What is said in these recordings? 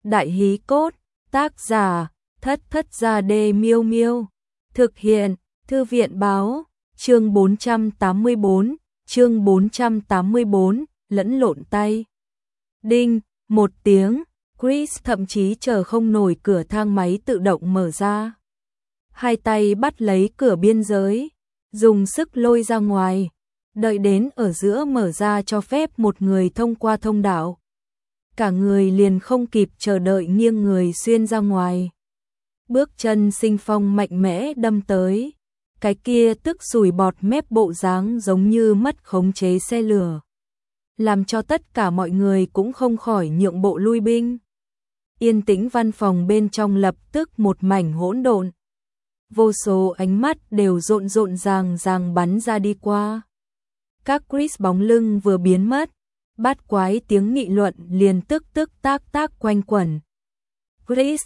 Đại hí cốt, tác giả, Thất Thất Gia Đê Miêu Miêu. Thực hiện, Thư viện báo, chương 484, lẫn lộn tay. Đinh, một tiếng, Chris thậm chí chờ không nổi cửa thang máy tự động mở ra. Hai tay bắt lấy cửa biên giới, dùng sức lôi ra ngoài, đợi đến ở giữa mở ra cho phép một người thông qua thông đạo. Cả người liền không kịp chờ đợi nghiêng người xuyên ra ngoài. Bước chân sinh phong mạnh mẽ đâm tới, cái kia tức sùi bọt mép bộ dáng giống như mất khống chế xe lửa, làm cho tất cả mọi người cũng không khỏi nhượng bộ lui binh. Yên tĩnh văn phòng bên trong lập tức một mảnh hỗn độn. Vô số ánh mắt đều rộn ràng bắn ra đi qua. Các Chris bóng lưng vừa biến mất, bát quái tiếng nghị luận liền tức tác quanh quẩn. Chris,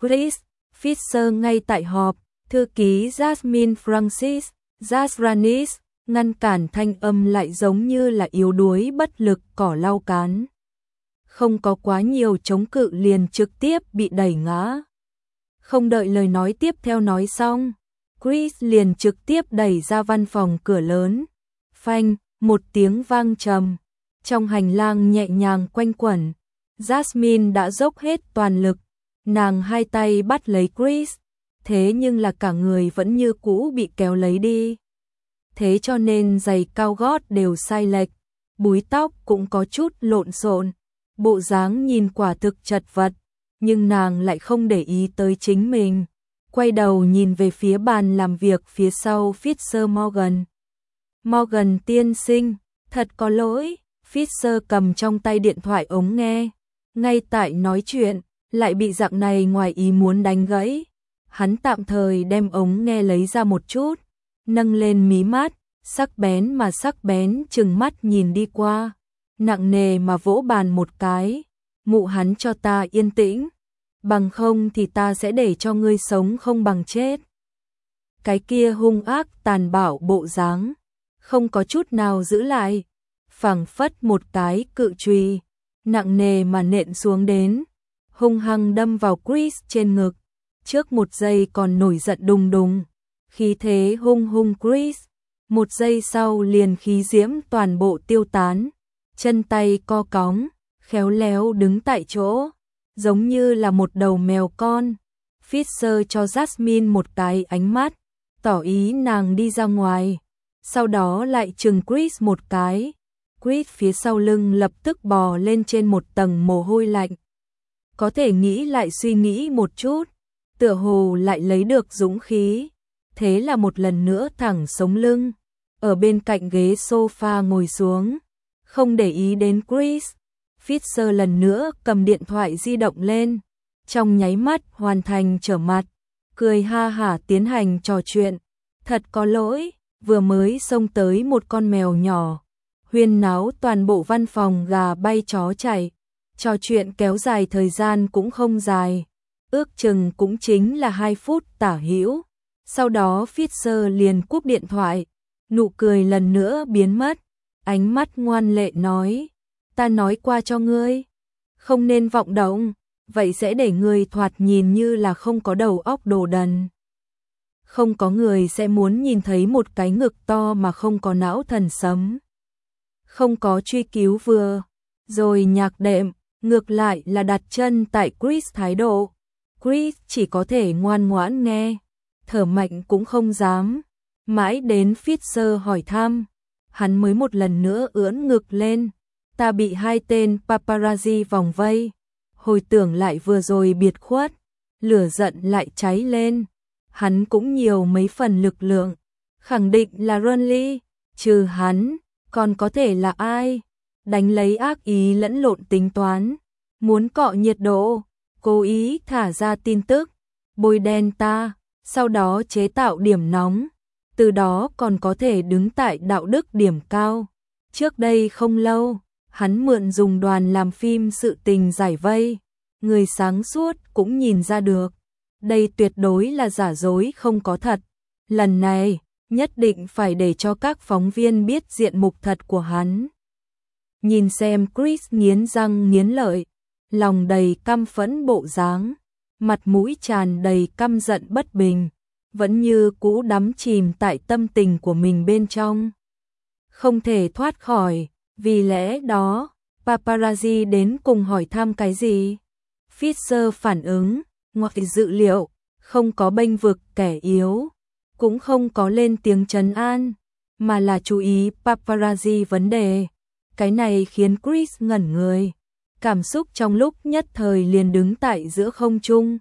Fisher ngay tại họp, thư ký Jasmine Francis, Jasranis, ngăn cản thanh âm lại giống như là yếu đuối bất lực cỏ lau cán. Không có quá nhiều chống cự liền trực tiếp bị đẩy ngã. Không đợi lời nói tiếp theo nói xong, Chris liền trực tiếp đẩy ra văn phòng cửa lớn. Phanh, một tiếng vang trầm. Trong hành lang nhẹ nhàng quanh quẩn, Jasmine đã dốc hết toàn lực, nàng hai tay bắt lấy Chris, thế nhưng là cả người vẫn như cũ bị kéo lấy đi. Thế cho nên giày cao gót đều sai lệch, búi tóc cũng có chút lộn xộn, bộ dáng nhìn quả thực chật vật, nhưng nàng lại không để ý tới chính mình, quay đầu nhìn về phía bàn làm việc phía sau Fisher Morgan. Morgan tiên sinh, thật có lỗi. Fisher cầm trong tay điện thoại ống nghe, ngay tại nói chuyện, lại bị dạng này ngoài ý muốn đánh gãy. Hắn tạm thời đem ống nghe lấy ra một chút, nâng lên mí mắt, sắc bén chừng mắt nhìn đi qua, nặng nề mà vỗ bàn một cái. Mụ hắn cho ta yên tĩnh, bằng không thì ta sẽ để cho ngươi sống không bằng chết. Cái kia hung ác tàn bạo bộ dáng, không có chút nào giữ lại, phảng phất một cái cự chùy, nặng nề mà nện xuống đến, hung hăng đâm vào Chris trên ngực. Trước một giây còn nổi giận đùng đùng, khí thế hung Chris, một giây sau liền khí diễm toàn bộ tiêu tán, chân tay co cóng, khéo léo đứng tại chỗ, giống như là một đầu mèo con. Fisher cho Jasmine một cái ánh mắt, tỏ ý nàng đi ra ngoài, sau đó lại chừng Chris một cái. Chris phía sau lưng lập tức bò lên trên một tầng mồ hôi lạnh. Có thể nghĩ lại suy nghĩ một chút, tựa hồ lại lấy được dũng khí. Thế là một lần nữa thẳng sống lưng, ở bên cạnh ghế sofa ngồi xuống, không để ý đến Chris. Fisher lần nữa cầm điện thoại di động lên, trong nháy mắt hoàn thành trở mặt, cười ha hả tiến hành trò chuyện. Thật có lỗi, vừa mới xông tới một con mèo nhỏ, huyên náo toàn bộ văn phòng gà bay chó chạy. Trò chuyện kéo dài thời gian cũng không dài, ước chừng cũng chính là 2 phút tả hữu. Sau đó Fisher liền cúp điện thoại, nụ cười lần nữa biến mất, ánh mắt ngoan lệ nói, ta nói qua cho ngươi, không nên vọng động, vậy sẽ để ngươi thoạt nhìn như là không có đầu óc đồ đần. Không có người sẽ muốn nhìn thấy một cái ngực to mà không có não thần sấm. Không có truy cứu vừa rồi nhạc đệm, ngược lại là đặt chân tại Chris thái độ. Chris chỉ có thể ngoan ngoãn nghe, thở mạnh cũng không dám. Mãi đến Fisher hỏi thăm, hắn mới một lần nữa ưỡn ngực lên. Ta bị 2 tên paparazzi vòng vây. Hồi tưởng lại vừa rồi biệt khuất, lửa giận lại cháy lên. Hắn cũng nhiều mấy phần lực lượng, khẳng định là Ronly, trừ hắn, còn có thể là ai? Đánh lấy ác ý lẫn lộn tính toán, muốn cọ nhiệt độ, cố ý thả ra tin tức, bôi đen ta, sau đó chế tạo điểm nóng, từ đó còn có thể đứng tại đạo đức điểm cao. Trước đây không lâu, hắn mượn dùng đoàn làm phim sự tình giải vây, người sáng suốt cũng nhìn ra được, đây tuyệt đối là giả dối không có thật. Lần này, nhất định phải để cho các phóng viên biết diện mục thật của hắn. Nhìn xem Chris nghiến răng nghiến lợi, lòng đầy căm phẫn bộ dáng, mặt mũi tràn đầy căm giận bất bình, vẫn như cũ đắm chìm tại tâm tình của mình bên trong. Không thể thoát khỏi, vì lẽ đó, paparazzi đến cùng hỏi thăm cái gì? Fisher phản ứng, ngoài dự liệu, không có bênh vực kẻ yếu, cũng không có lên tiếng trấn an, mà là chú ý paparazzi vấn đề. Cái này khiến Chris ngẩn người, cảm xúc trong lúc nhất thời liền đứng tại giữa không trung.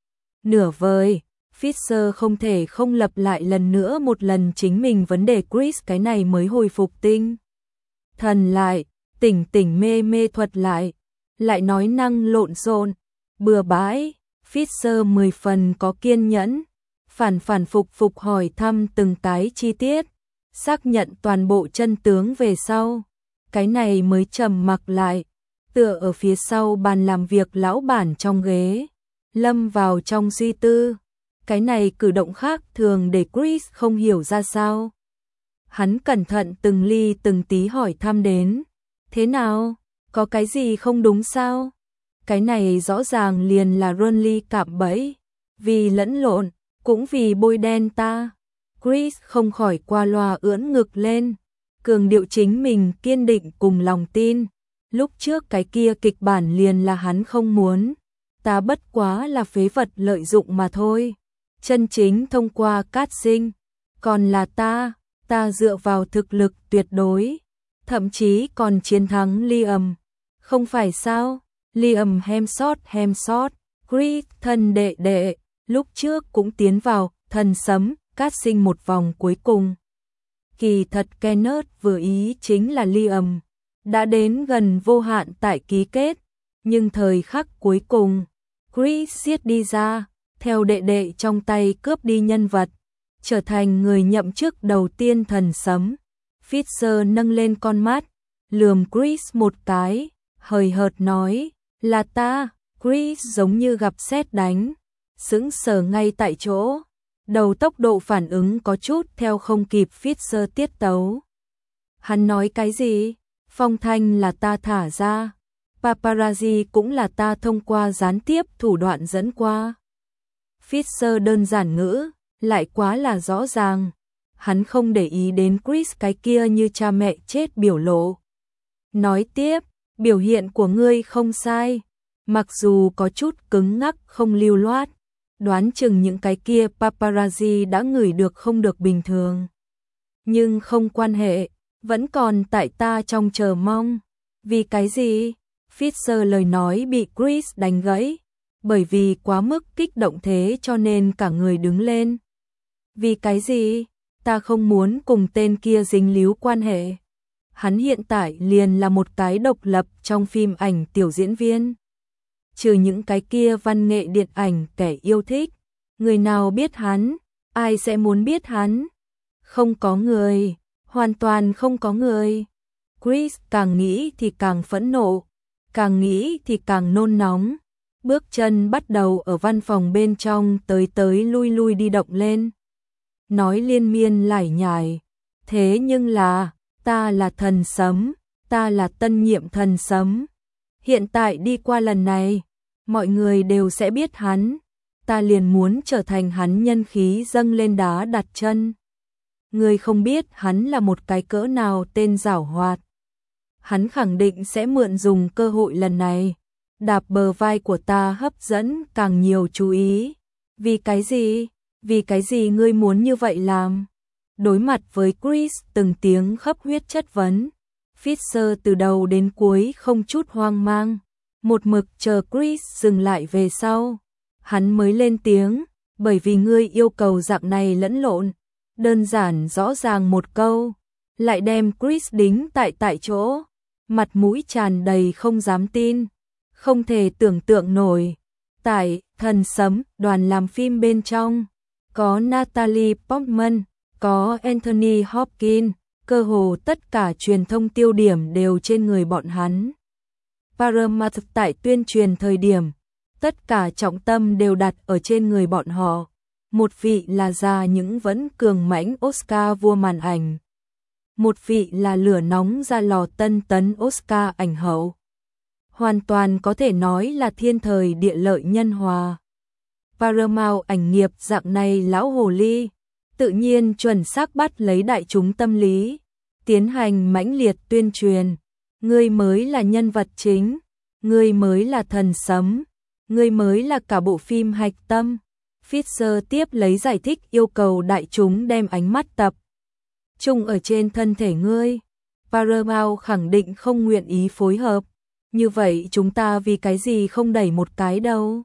Nửa vời, Fisher không thể không lặp lại lần nữa một lần chính mình vấn đề, Chris cái này mới hồi phục tinh thần lại, tỉnh tỉnh mê mê thuật lại nói năng lộn xộn, bừa bãi. Fisher 10 phần có kiên nhẫn, phản phục hỏi thăm từng cái chi tiết, xác nhận toàn bộ chân tướng về sau, cái này mới trầm mặc lại, tựa ở phía sau bàn làm việc lão bản trong ghế, lâm vào trong suy tư. Cái này cử động khác thường để Chris không hiểu ra sao. Hắn cẩn thận từng ly từng tí hỏi thăm đến, thế nào, có cái gì không đúng sao? Cái này rõ ràng liền là Ronly cạm bẫy, vì lẫn lộn, cũng vì bôi đen ta. Chris không khỏi qua loa ưỡn ngực lên, cường điệu chính mình kiên định cùng lòng tin. Lúc trước cái kia kịch bản liền là hắn không muốn, ta bất quá là phế vật lợi dụng mà thôi. Chân chính thông qua casting, còn là ta dựa vào thực lực tuyệt đối, thậm chí còn chiến thắng Liam. Không phải sao? Liam Hemsworth, Chris thân đệ, lúc trước cũng tiến vào thần sấm casting một vòng cuối cùng. Kỳ thật Kenneth vừa ý chính là Liam, đã đến gần vô hạn tại ký kết, nhưng thời khắc cuối cùng, Chris siết đi ra, theo đệ trong tay cướp đi nhân vật, trở thành người nhậm chức đầu tiên thần sấm. Fisher nâng lên con mắt, lườm Chris một cái, hời hợt nói, là ta. Chris giống như gặp sét đánh, sững sờ ngay tại chỗ, đầu tốc độ phản ứng có chút theo không kịp Fisher tiết tấu. Hắn nói cái gì? Phong thanh là ta thả ra, paparazzi cũng là ta thông qua gián tiếp thủ đoạn dẫn qua. Fisher đơn giản ngữ, lại quá là rõ ràng. Hắn không để ý đến Chris cái kia như cha mẹ chết biểu lộ. Nói tiếp, biểu hiện của ngươi không sai, mặc dù có chút cứng ngắc không lưu loát, đoán chừng những cái kia paparazzi đã ngửi được không được bình thường. Nhưng không quan hệ, vẫn còn tại ta trong chờ mong. Vì cái gì? Fisher lời nói bị Chris đánh gãy, bởi vì quá mức kích động thế cho nên cả người đứng lên. Vì cái gì? Ta không muốn cùng tên kia dính líu quan hệ. Hắn hiện tại liền là một cái độc lập trong phim ảnh tiểu diễn viên. Trừ những cái kia văn nghệ điện ảnh kẻ yêu thích, người nào biết hắn, ai sẽ muốn biết hắn? Không có người, hoàn toàn không có người. Chris càng nghĩ thì càng phẫn nộ, càng nghĩ thì càng nôn nóng. Bước chân bắt đầu ở văn phòng bên trong tới lui đi động lên. Nói liên miên lải nhải, thế nhưng là, ta là thần sấm, ta là tân nhiệm thần sấm. Hiện tại đi qua lần này, mọi người đều sẽ biết hắn, ta liền muốn trở thành hắn nhân khí dâng lên đá đặt chân. Người không biết hắn là một cái cỡ nào tên giảo hoạt. Hắn khẳng định sẽ mượn dùng cơ hội lần này, đạp bờ vai của ta hấp dẫn càng nhiều chú ý. Vì cái gì? Vì cái gì ngươi muốn như vậy làm? Đối mặt với Chris từng tiếng khắp huyết chất vấn, Fisher từ đầu đến cuối không chút hoang mang, một mực chờ Chris dừng lại về sau. Hắn mới lên tiếng, bởi vì ngươi yêu cầu dạng này lẫn lộn, đơn giản rõ ràng một câu, lại đem Chris đính tại chỗ, mặt mũi tràn đầy không dám tin, không thể tưởng tượng nổi. Tại thần sấm đoàn làm phim bên trong, có Natalie Portman, có Anthony Hopkins, cơ hồ tất cả truyền thông tiêu điểm đều trên người bọn hắn. Paramount tại tuyên truyền thời điểm, tất cả trọng tâm đều đặt ở trên người bọn họ. Một vị là già những vẫn cường mãnh Oscar vua màn ảnh, một vị là lửa nóng ra lò tân tấn Oscar ảnh hậu. hoàn toàn có thể nói là thiên thời địa lợi nhân hòa. Paramount ảnh nghiệp dạng này lão hồ ly, tự nhiên chuẩn xác bắt lấy đại chúng tâm lý, tiến hành mãnh liệt tuyên truyền. Ngươi mới là nhân vật chính, ngươi mới là thần sấm, ngươi mới là cả bộ phim hạch tâm. Fisher tiếp lấy giải thích, yêu cầu đại chúng đem ánh mắt tập trung ở trên thân thể ngươi. Paramount khẳng định không nguyện ý phối hợp. Như vậy chúng ta vì cái gì không đẩy một cái đâu?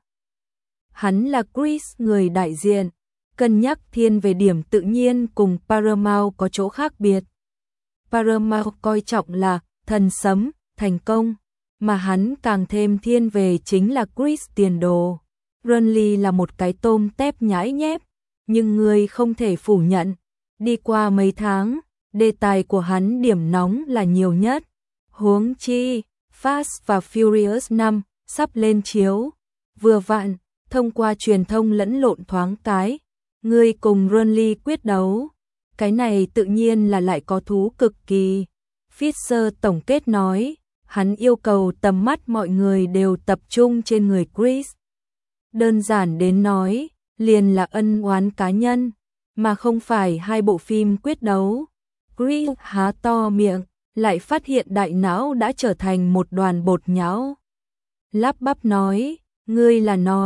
Hắn là Chris, người đại diện, cân nhắc thiên về điểm tự nhiên cùng Paramount có chỗ khác biệt. Paramount coi trọng là thần sấm, thành công, mà hắn càng thêm thiên về chính là Chris tiền đồ. Renly là một cái tôm tép nhãi nhép, nhưng người không thể phủ nhận, đi qua mấy tháng, đề tài của hắn điểm nóng là nhiều nhất. Huống chi, Fast và Furious 5 sắp lên chiếu, vừa vặn, thông qua truyền thông lẫn lộn thoáng cái, người cùng Renly quyết đấu, cái này tự nhiên là lại có thú cực kỳ. Fisher tổng kết nói, hắn yêu cầu tầm mắt mọi người đều tập trung trên người Chris. Đơn giản đến nói, liền là ân oán cá nhân, mà không phải hai bộ phim quyết đấu. Chris há to miệng, lại phát hiện đại não đã trở thành một đoàn bột nhão. Lắp bắp nói, ngươi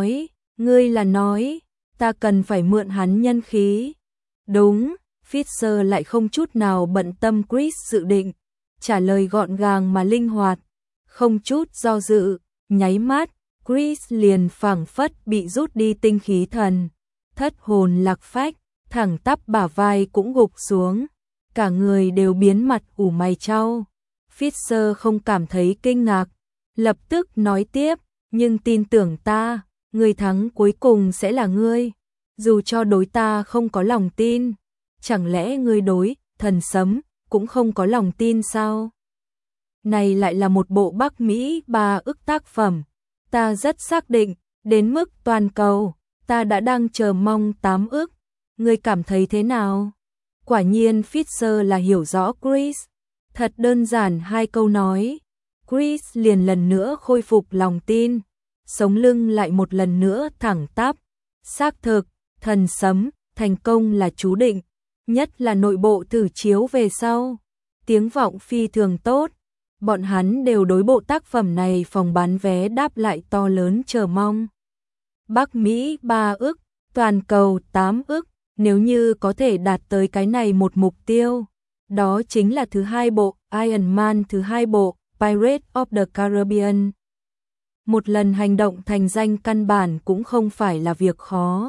là nói, ta cần phải mượn hắn nhân khí. Đúng, Fisher lại không chút nào bận tâm Chris dự định, trả lời gọn gàng mà linh hoạt, không chút do dự, nháy mắt, Chris liền phảng phất bị rút đi tinh khí thần, thất hồn lạc phách, thẳng tắp bả vai cũng gục xuống, cả người đều biến mặt ủ mày chau. Fisher không cảm thấy kinh ngạc, lập tức nói tiếp, nhưng tin tưởng ta, người thắng cuối cùng sẽ là ngươi, dù cho đối ta không có lòng tin, chẳng lẽ ngươi đối thần sấm cũng không có lòng tin sao? Này lại là một bộ Bắc Mỹ 3 ức tác phẩm, ta rất xác định, đến mức toàn cầu, ta đã đang chờ mong 8 ức, ngươi cảm thấy thế nào? Quả nhiên Fisher là hiểu rõ Chris, thật đơn giản hai câu nói, Chris liền lần nữa khôi phục lòng tin, sống lưng lại một lần nữa thẳng tắp, xác thực, thần sấm, thành công là chú định, nhất là nội bộ thử chiếu về sau, tiếng vọng phi thường tốt, bọn hắn đều đối bộ tác phẩm này phòng bán vé đáp lại to lớn chờ mong. Bắc Mỹ 3 ức, toàn cầu 8 ức, nếu như có thể đạt tới cái này một mục tiêu, đó chính là thứ hai bộ Iron Man, thứ hai bộ Pirates of the Caribbean. Một lần hành động thành danh căn bản cũng không phải là việc khó.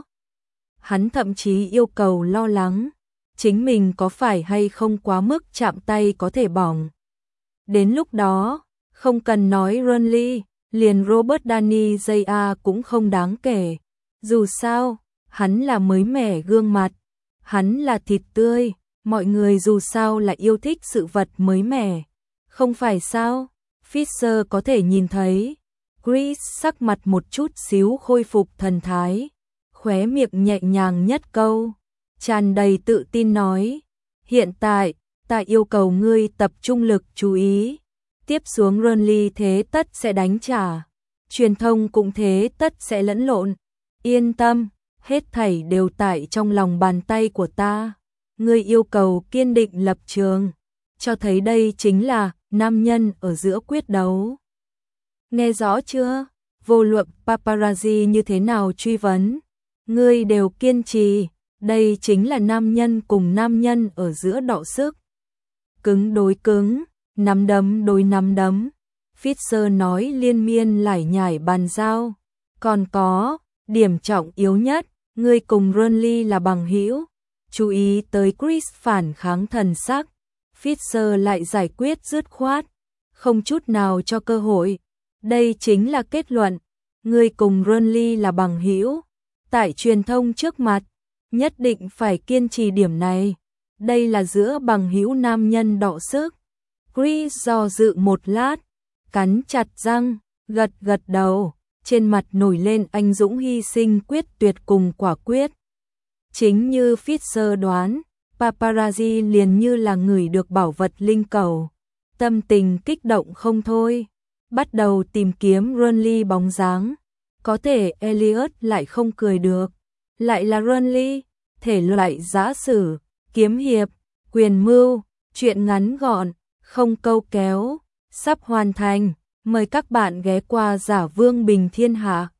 Hắn thậm chí yêu cầu lo lắng, chính mình có phải hay không quá mức chạm tay có thể bỏng. Đến lúc đó, không cần nói Renly, liền Robert Downey Jr. cũng không đáng kể. Dù sao, hắn là mới mẻ gương mặt, hắn là thịt tươi, mọi người dù sao là yêu thích sự vật mới mẻ. Không phải sao? Fisher có thể nhìn thấy. Chris sắc mặt một chút xíu khôi phục thần thái, khóe miệng nhẹ nhàng nhất câu, tràn đầy tự tin nói, hiện tại, ta yêu cầu ngươi tập trung lực chú ý, tiếp xuống Renly thế tất sẽ đánh trả, truyền thông cũng thế tất sẽ lẫn lộn, yên tâm, hết thảy đều tại trong lòng bàn tay của ta, ngươi yêu cầu kiên định lập trường, cho thấy đây chính là nam nhân ở giữa quyết đấu. Nghe rõ chưa? Vô luận paparazzi như thế nào truy vấn, ngươi đều kiên trì, đây chính là nam nhân cùng nam nhân ở giữa đọ sức. Cứng đối cứng, nắm đấm đối nắm đấm. Fisher nói liên miên lải nhải bàn giao. Còn có, điểm trọng yếu nhất, ngươi cùng Renly là bằng hữu. Chú ý tới Chris phản kháng thần sắc. Fisher lại giải quyết dứt khoát, không chút nào cho cơ hội. Đây chính là kết luận, ngươi cùng Renly là bằng hữu, tại truyền thông trước mặt, nhất định phải kiên trì điểm này. Đây là giữa bằng hữu nam nhân đọ sức. Chris do dự một lát, cắn chặt răng, gật gật đầu, trên mặt nổi lên anh dũng hy sinh quyết tuyệt cùng quả quyết. Chính như Fisher đoán, paparazzi liền như là người được bảo vật linh cầu, tâm tình kích động không thôi. bắt đầu tìm kiếm Renly bóng dáng. Có thể Elliot lại không cười được. Lại là Renly, thể loại giã sử, kiếm hiệp, quyền mưu, truyện ngắn gọn, không câu kéo, sắp hoàn thành. Mời các bạn ghé qua Giả Vương Bình Thiên Hạ.